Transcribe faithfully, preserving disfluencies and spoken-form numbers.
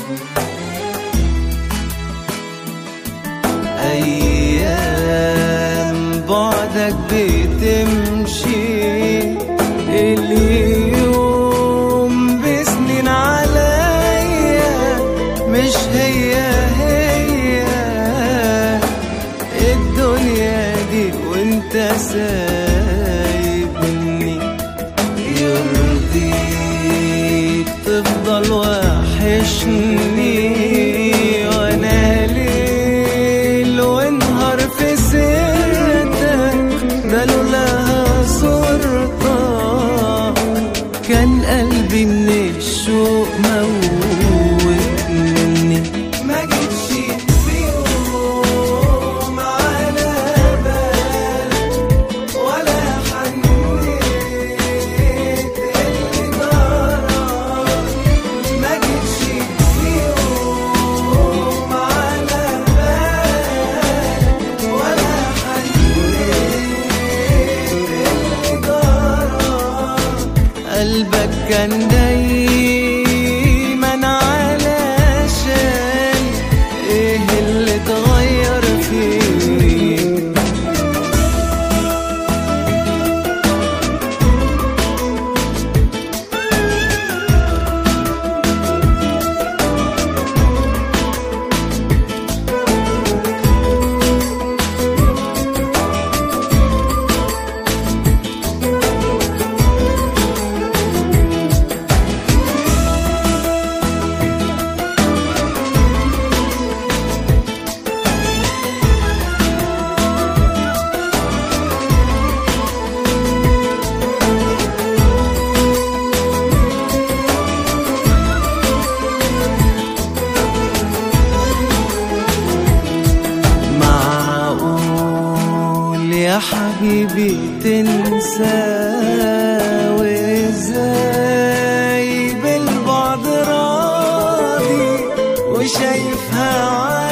أيام بعدك بتمشي، اليوم بسنين عليا، مش هي هي الدنيا دي وانت سايبني. يرضيك تفضل وحشني وانا ليل ونهار في سيرتك، ده لولاها صورتك كان قلبي من الشوق موتني. ما جيتش في يوم على بالك ولا حنيت اللي جرالك، ما جيتش في يوم على بالك ولا حنيت اللي جرالك. قلبك كان دايما علشان ايه اللي اتغير فيك؟ يا حبيبي تنسى وازاي بالبعد راضي وشايفها